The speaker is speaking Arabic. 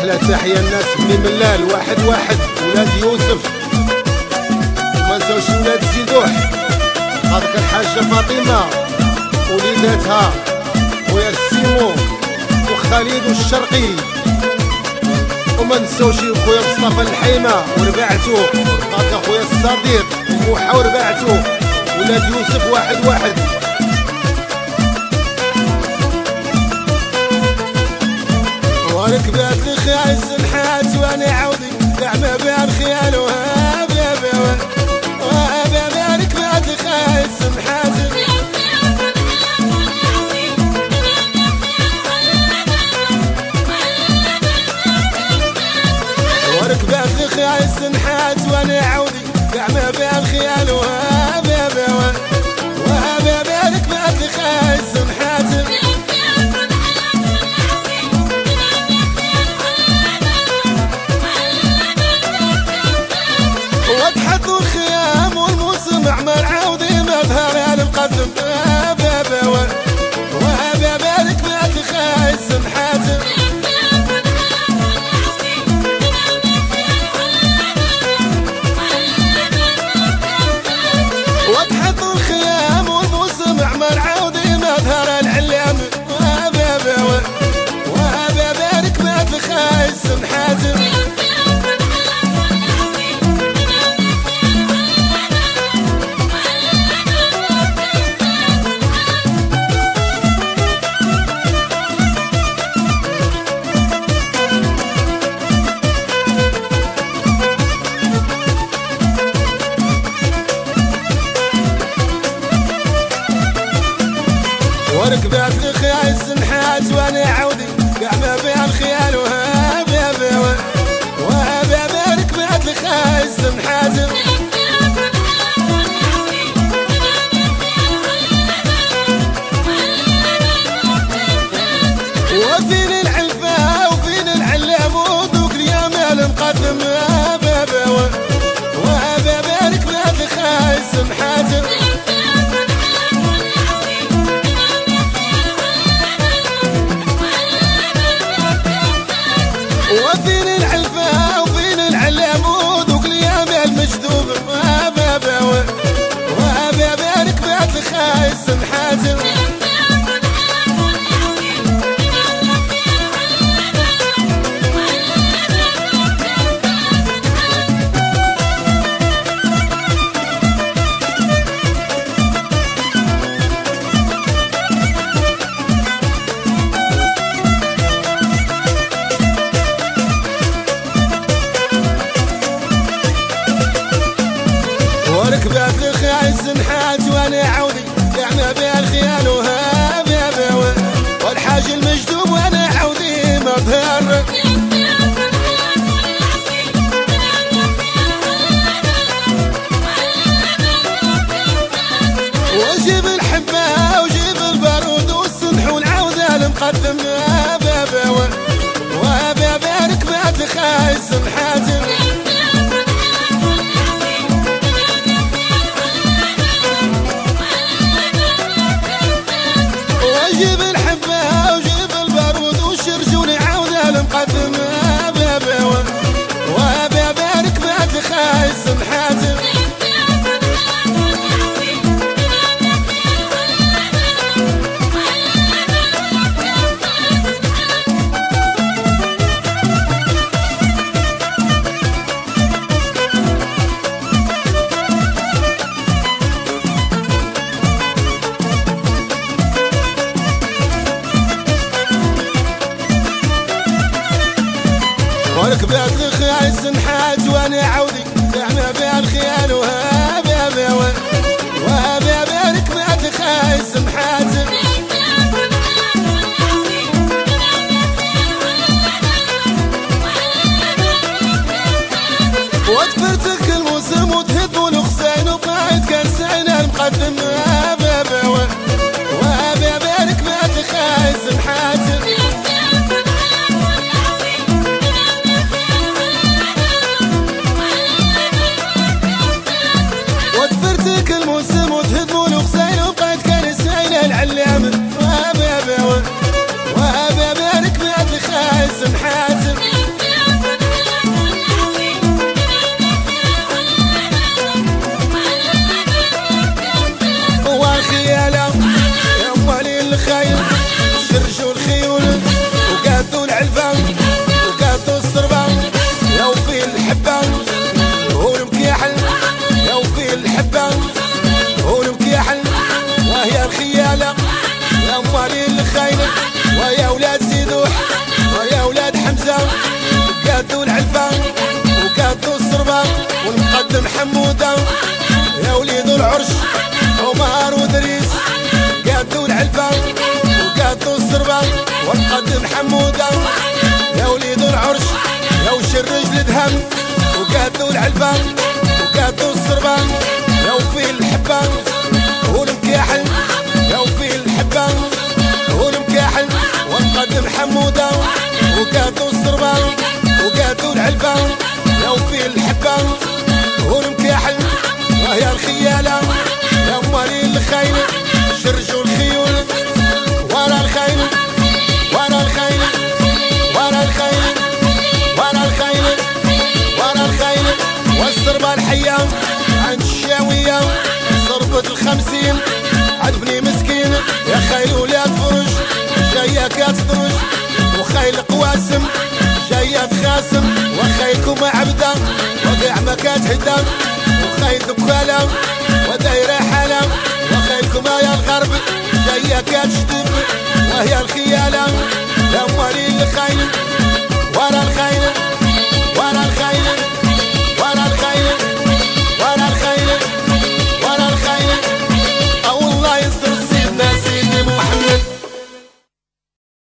واحلى تحيه الناس بني ملال واحد واحد ولاد يوسف وما نساوش ولاد زيدوح هذاك الحاجه فاطمه وليداتها خويا السيمو وخالد والشرقي وما نساوش خويا مصطفى الحيمه ورباعته هاكا خويا الصديق وموحى ورباعته ولاد يوسف واحد واحد وركبات الخيال سنحات وانا عودي دعمه بين خيال وهابه وهابه ركبات الخيال سنحات وركبات الخيال سنحات وانا عودي دعمه بين خيال وهابه وهابه ركبات الخيال سنحات وتحطوا الخيام والموسم اعمال عودي مظهر المقدم بابا وهابا بارك بات الخايس سمحات وتحطوا الخيام والموسم اعمال عودي مظهر العلام وهابا بارك بات الخايس سمحات وركبات الخيال سنحات وانا عودي قاعمة بين خيال وهابا ركبات الخيال سنحات وفين العلفة وفين العلامود وكل يوم المقدم وهابا ركبات الخيال سنحات وفين العلفة وفين العلامود وكل يوم المجذوب وهابا ركبات الخايس سمحات وركبات الخيال سنحات وانا عودي دعمه بالخيال وهابه والحاج المجذوب وانا عودي مظهر وجيب الحبه وجيب البارود والسنح والعوده المقدم وهابه ركبات الخيال سنحات وجيب الحبة وجيب البارود والشرجول عودة المقدم وهابا ركبات الخايس سمحات وركبات الخيال سنحات وانا عودي دعمه بين خيال وهابا ركبات الخيال سمحات وتفرتك الموسم وتهب الخزين وقاعد كان سعينا المقدم وهابا ركبات الخيال سمحات الخاين ويا ولاد سيدوح ويا ولاد حمزة قادوا العلفة وقادوا الصربة والمقدم حمودة يا وليد العرش عمر ودريس قادوا العلفة وقادوا الصربة والمقدم حمودة يا وليد العرش يا وش الرجل دهم وقادوا العلفة وقادوا الصربة يا وفي الحبة والمكاحل يا وفي الحبة والمكاحل والمقدم حمودة وقادوا الصربة وقادوا العلفة يا وفي الحبة والمكاحل وهي الخيالة يا مالي الخيل شرجوا الخيول ورا الخيل ورا الخيل ورا الخيل ورا الخيل ورا الخيل والصربة الحية عند الشاوية صربة ال50 عند بني مسكين يا خيل ولاد فرج جاية كتدرج وخيل قواسم جاية تخاسم وخيلكم عبدة وقع ما كتهدى وخيل دكالة ودايرة حالة وخيلكم يا الغرب جاية كتشتب وهي الخيالة يا موالي الخيل ورا الخيل